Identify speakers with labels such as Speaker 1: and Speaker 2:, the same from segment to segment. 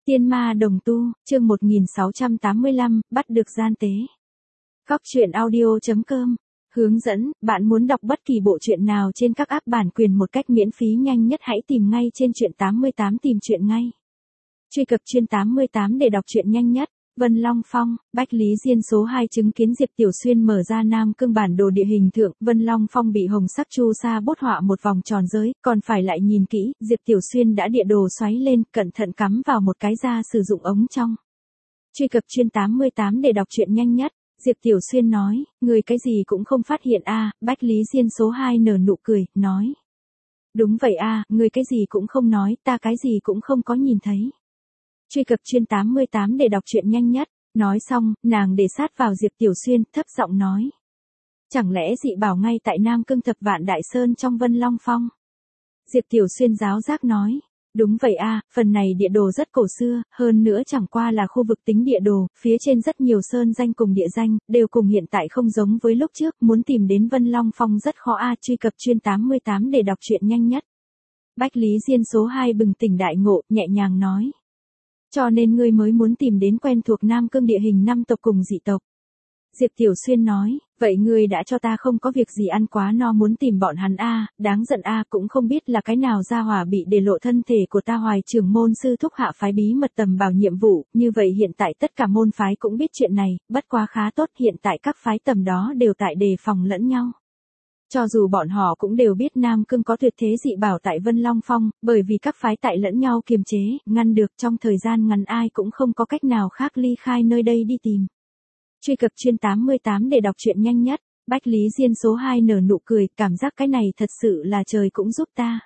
Speaker 1: Tiên ma đồng tu, chương 1685, bắt được gian tế. Góc truyện audio.com. Hướng dẫn, bạn muốn đọc bất kỳ bộ truyện nào trên các app bản quyền một cách miễn phí nhanh nhất hãy tìm ngay trên truyện 88 tìm truyện ngay. Truy cập truyện 88 để đọc truyện nhanh nhất. Vân Long Phong, Bách Lý Diên số 2 chứng kiến Diệp Tiểu Xuyên mở ra Nam Cương bản đồ địa hình thượng, Vân Long Phong bị hồng sắc chu sa bút họa một vòng tròn giới, còn phải lại nhìn kỹ, Diệp Tiểu Xuyên đã địa đồ xoáy lên, cẩn thận cắm vào một cái ra sử dụng ống trong. Truy cập truyện 88 để đọc truyện nhanh nhất. Diệp Tiểu Xuyên nói, người cái gì cũng không phát hiện a. Bách Lý Diên số 2 nở nụ cười, nói. Đúng vậy a, người cái gì cũng không nói, ta cái gì cũng không có nhìn thấy. Truy cập truyện 88 để đọc truyện nhanh nhất. Nói xong, nàng để sát vào Diệp Tiểu Xuyên, thấp giọng nói. Chẳng lẽ dị bảo ngay tại Nam Cương Thập Vạn Đại Sơn trong Vân Long Phong? Diệp Tiểu Xuyên giáo giác nói. Đúng vậy a, phần này địa đồ rất cổ xưa, hơn nữa chẳng qua là khu vực tính địa đồ, phía trên rất nhiều sơn danh cùng địa danh, đều cùng hiện tại không giống với lúc trước, muốn tìm đến Vân Long Phong rất khó a. Truy cập truyện 88 để đọc truyện nhanh nhất. Bách Lý Diên số 2 bừng tỉnh đại ngộ, nhẹ nhàng nói. Cho nên ngươi mới muốn tìm đến quen thuộc Nam Cương địa hình năm tộc cùng dị tộc. Diệp Tiểu Xuyên nói, vậy ngươi đã cho ta không có việc gì ăn quá no muốn tìm bọn hắn a, đáng giận a, cũng không biết là cái nào gia hỏa bị để lộ thân thể của ta. Hoài trưởng môn sư thúc hạ phái bí mật tầm bảo nhiệm vụ, như vậy hiện tại tất cả môn phái cũng biết chuyện này, bất quá khá tốt, hiện tại các phái tầm đó đều tại đề phòng lẫn nhau. Cho dù bọn họ cũng đều biết Nam Cương có tuyệt thế dị bảo tại Vân Long Phong, bởi vì các phái tại lẫn nhau kiềm chế, ngăn được trong thời gian ngắn ai cũng không có cách nào khác ly khai nơi đây đi tìm. Truy cập truyện 88 để đọc truyện nhanh nhất. Bách Lý Diên số 2 nở nụ cười, cảm giác cái này thật sự là trời cũng giúp ta.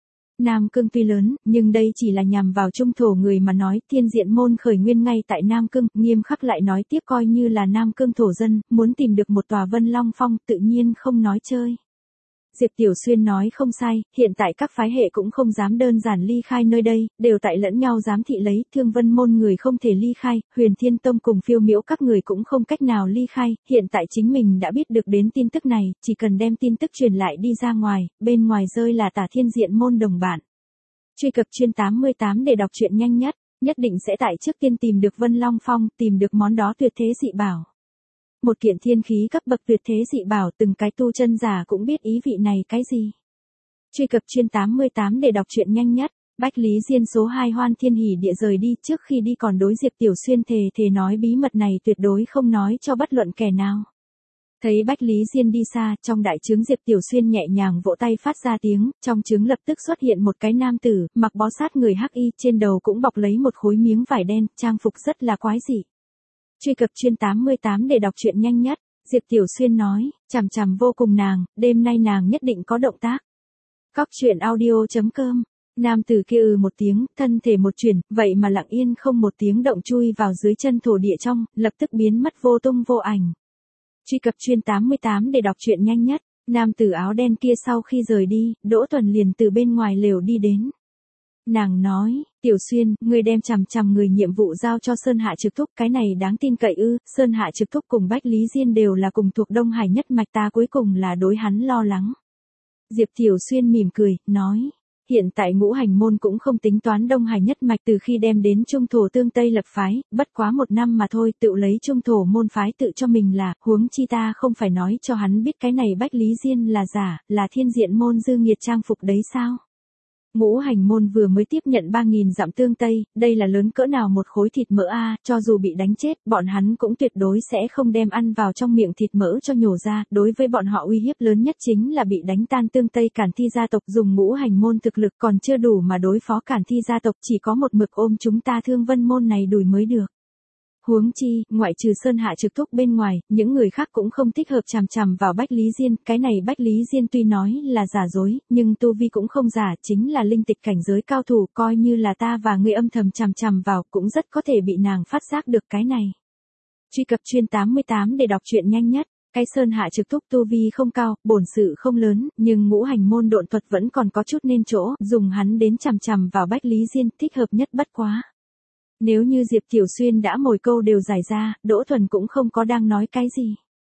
Speaker 1: Nam Cương tuy lớn, nhưng đây chỉ là nhằm vào trung thổ người mà nói, Thiên Diện môn khởi nguyên ngay tại Nam Cương, nghiêm khắc lại nói tiếp coi như là Nam Cương thổ dân, muốn tìm được một tòa Vân Long Phong tự nhiên không nói chơi. Diệp Tiểu Xuyên nói không sai, hiện tại các phái hệ cũng không dám đơn giản ly khai nơi đây, đều tại lẫn nhau giám thị lấy, Thương Vân môn người không thể ly khai, Huyền Thiên Tông cùng Phiêu Miễu các người cũng không cách nào ly khai, hiện tại chính mình đã biết được đến tin tức này, chỉ cần đem tin tức truyền lại đi ra ngoài, bên ngoài rơi là Tả Thiên Diện môn đồng bạn. Truy cập truyện 88 để đọc truyện nhanh nhất, nhất định sẽ tại trước tiên tìm được Vân Long Phong, tìm được món đó tuyệt thế dị bảo. Một kiện thiên khí cấp bậc tuyệt thế dị bảo, từng cái tu chân giả cũng biết ý vị này cái gì. Truy cập truyện 88 để đọc truyện nhanh nhất. Bách Lý Diên số 2 hoan thiên hỉ địa rời đi, trước khi đi còn đối Diệp Tiểu Xuyên thề nói bí mật này tuyệt đối không nói cho bất luận kẻ nào. Thấy Bách Lý Diên đi xa, trong đại trướng Diệp Tiểu Xuyên nhẹ nhàng vỗ tay phát ra tiếng, trong trướng lập tức xuất hiện một cái nam tử, mặc bó sát người hắc y, trên đầu cũng bọc lấy một khối miếng vải đen, trang phục rất là quái dị. Truy cập truyện 88 để đọc truyện nhanh nhất. Diệp Tiểu Xuyên nói, chằm chằm vô cùng nàng, đêm nay nàng nhất định có động tác. Góc truyện audio.com. Nam tử kia một tiếng, thân thể một chuyển, vậy mà lặng yên không một tiếng động chui vào dưới chân thổ địa trong, lập tức biến mất vô tung vô ảnh. Truy cập truyện 88 để đọc truyện nhanh nhất. Nam tử áo đen kia sau khi rời đi, Đỗ Tuần liền từ bên ngoài lều đi đến. Nàng nói, Tiểu Xuyên, ngươi đem chằm người nhiệm vụ giao cho Sơn Hạ Trực Thúc, cái này đáng tin cậy ư? Sơn Hạ Trực Thúc cùng Bách Lý Diên đều là cùng thuộc Đông Hải nhất mạch, ta cuối cùng là đối hắn lo lắng. Diệp Tiểu Xuyên mỉm cười, nói, hiện tại Ngũ Hành môn cũng không tính toán Đông Hải nhất mạch từ khi đem đến Trung thổ tương Tây lập phái, bất quá 1 năm mà thôi, tự lấy Trung thổ môn phái tự cho mình là, huống chi ta không phải nói cho hắn biết cái này Bách Lý Diên là giả, là Thiên Diện môn dư nghiệt trang phục đấy sao? Ngũ Hành môn vừa mới tiếp nhận 3.000 dặm tương Tây, đây là lớn cỡ nào một khối thịt mỡ a, cho dù bị đánh chết, bọn hắn cũng tuyệt đối sẽ không đem ăn vào trong miệng thịt mỡ cho nhổ ra, đối với bọn họ uy hiếp lớn nhất chính là bị đánh tan tương Tây Cản Thi gia tộc, dùng Ngũ Hành môn thực lực còn chưa đủ mà đối phó Cản Thi gia tộc, chỉ có một mực ôm chúng ta Thương Vân môn này đuổi mới được. Huống chi, ngoại trừ Sơn Hạ Trực Thúc bên ngoài, những người khác cũng không thích hợp chằm vào Bách Lý Diên, cái này Bách Lý Diên tuy nói là giả dối, nhưng tu vi cũng không giả, chính là linh tịch cảnh giới cao thủ, coi như là ta và ngươi âm thầm chằm vào, cũng rất có thể bị nàng phát giác được cái này. Truy cập truyện 88 để đọc truyện nhanh nhất. Cái Sơn Hạ Trực Thúc tu vi không cao, bổn sự không lớn, nhưng Ngũ Hành môn độn thuật vẫn còn có chút nên chỗ, dùng hắn đến chằm vào Bách Lý Diên, thích hợp nhất bất quá. Nếu như Diệp Tiểu Xuyên đã mồi câu đều giải ra, Đỗ Thuần cũng không có đang nói cái gì.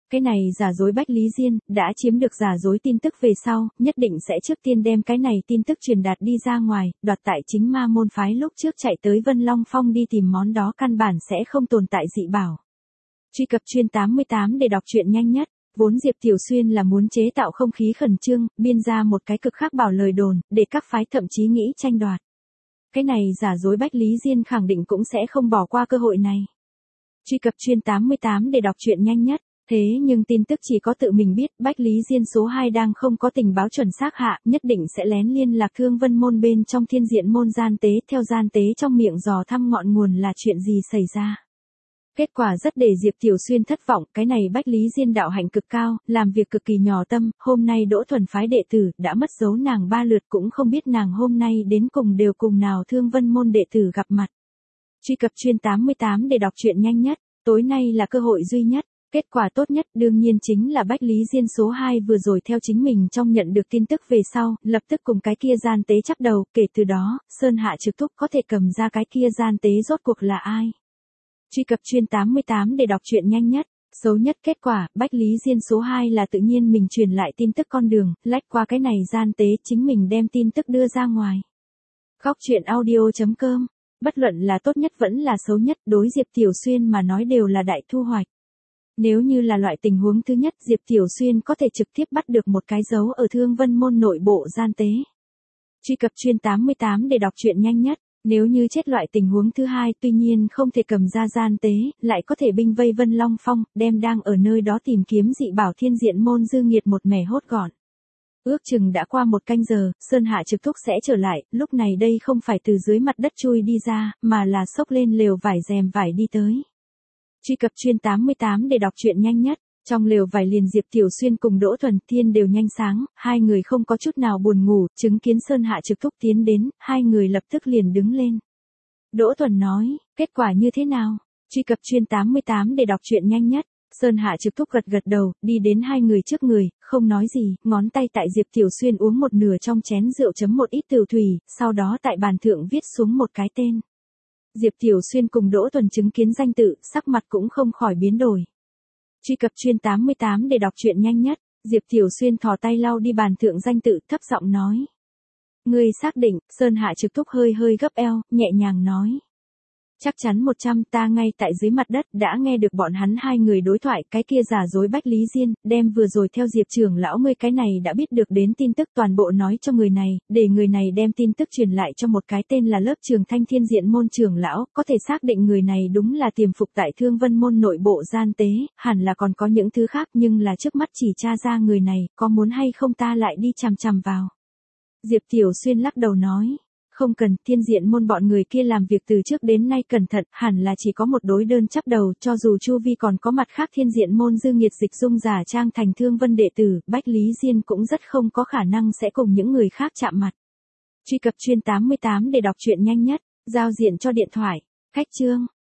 Speaker 1: Cái này giả dối Bách Lý Diên, đã chiếm được giả dối tin tức về sau, nhất định sẽ trước tiên đem cái này tin tức truyền đạt đi ra ngoài, đoạt tại chính ma môn phái lúc trước chạy tới Vân Long Phong đi tìm món đó căn bản sẽ không tồn tại dị bảo. Truy cập chuyên 88 để đọc truyện nhanh nhất. Vốn Diệp Tiểu Xuyên là muốn chế tạo không khí khẩn trương, biên ra một cái cực khác bảo lời đồn, để các phái thậm chí nghĩ tranh đoạt. Cái này giả dối Bách Lý Diên khẳng định cũng sẽ không bỏ qua cơ hội này. Truy cập chuyên 88 để đọc truyện nhanh nhất. Thế nhưng tin tức chỉ có tự mình biết, Bách Lý Diên số 2 đang không có tình báo chuẩn xác hạ, nhất định sẽ lén liên lạc Thương Vân môn bên trong Thiên Diện môn gian tế, theo gian tế trong miệng dò thăm ngọn nguồn là chuyện gì xảy ra. Kết quả rất để Diệp Tiểu Xuyên thất vọng, cái này Bách Lý Diên đạo hạnh cực cao, làm việc cực kỳ nhỏ tâm, hôm nay Đỗ Thuần phái đệ tử, đã mất dấu nàng 3 lượt cũng không biết nàng hôm nay đến cùng đều cùng nào Thương Vân môn đệ tử gặp mặt. Truy cập chuyên 88 để đọc truyện nhanh nhất, tối nay là cơ hội duy nhất. Kết quả tốt nhất đương nhiên chính là Bách Lý Diên số 2 vừa rồi theo chính mình trong nhận được tin tức về sau, lập tức cùng cái kia gian tế chắp đầu, kể từ đó, Sơn Hạ Trực Thúc có thể cầm ra cái kia gian tế rốt cuộc là ai. Truy cập chuyên 88 để đọc truyện nhanh nhất, xấu nhất kết quả, Bách Lý Diên số 2 là tự nhiên mình truyền lại tin tức con đường, lách qua cái này gian tế chính mình đem tin tức đưa ra ngoài. Góc truyện audio.com, bất luận là tốt nhất vẫn là xấu nhất, đối Diệp Tiểu Xuyên mà nói đều là đại thu hoạch. Nếu như là loại tình huống thứ nhất, Diệp Tiểu Xuyên có thể trực tiếp bắt được một cái dấu ở Thương Vân môn nội bộ gian tế. Truy cập chuyên 88 để đọc truyện nhanh nhất. Nếu như chết loại tình huống thứ hai, tuy nhiên không thể cầm ra gian tế, lại có thể binh vây Vân Long Phong, đem đang ở nơi đó tìm kiếm dị bảo Thiên Diện môn Dư Nghiệt một mẻ hốt gọn. Ước chừng đã qua 1 canh giờ, Sơn Hạ Trực Thúc sẽ trở lại, lúc này đây không phải từ dưới mặt đất chui đi ra, mà là xốc lên lều vải rèm vải đi tới. Truy cập chuyên 88 để đọc truyện nhanh nhất. Trong lều vải liền Diệp Tiểu Xuyên cùng Đỗ Thuần Thiên đều nhanh sáng, hai người không có chút nào buồn ngủ, chứng kiến Sơn Hạ Trực Thúc tiến đến, hai người lập tức liền đứng lên. Đỗ Thuần nói, kết quả như thế nào? Truy cập chuyên 88 để đọc truyện nhanh nhất. Sơn Hạ Trực Thúc gật gật đầu, đi đến hai người trước người, không nói gì, ngón tay tại Diệp Tiểu Xuyên uống một nửa trong chén rượu chấm một ít tửu thủy, sau đó tại bàn thượng viết xuống một cái tên. Diệp Tiểu Xuyên cùng Đỗ Thuần chứng kiến danh tự, sắc mặt cũng không khỏi biến đổi. Truy cập chuyên 88 để đọc truyện nhanh nhất. Diệp Tiểu Xuyên thò tay lau đi bàn thượng danh tự, thấp giọng nói. Ngươi xác định, Sơn Hạ Trực Thúc hơi hơi gấp eo, nhẹ nhàng nói. Chắc chắn 100, ta ngay tại dưới mặt đất đã nghe được bọn hắn hai người đối thoại, cái kia giả dối Bách Lý Diên, đem vừa rồi theo Diệp trưởng lão ngươi cái này đã biết được đến tin tức toàn bộ nói cho người này, để người này đem tin tức truyền lại cho một cái tên là Lớp Trường Thanh Thiên Diện môn trưởng lão, có thể xác định người này đúng là tiềm phục tại Thương Vân môn nội bộ gian tế, hẳn là còn có những thứ khác nhưng là trước mắt chỉ tra ra người này, có muốn hay không ta lại đi chằm chằm vào. Diệp Tiểu Xuyên lắc đầu nói. Không cần, Thiên Diện môn bọn người kia làm việc từ trước đến nay cẩn thận, hẳn là chỉ có một đối đơn chắp đầu, cho dù chu vi còn có mặt khác Thiên Diện môn Dư Nghiệt dịch dung giả trang thành Thương Vân đệ tử, Bách Lý Diên cũng rất không có khả năng sẽ cùng những người khác chạm mặt. Truy cập chuyên 88 để đọc truyện nhanh nhất, giao diện cho điện thoại, khách chương.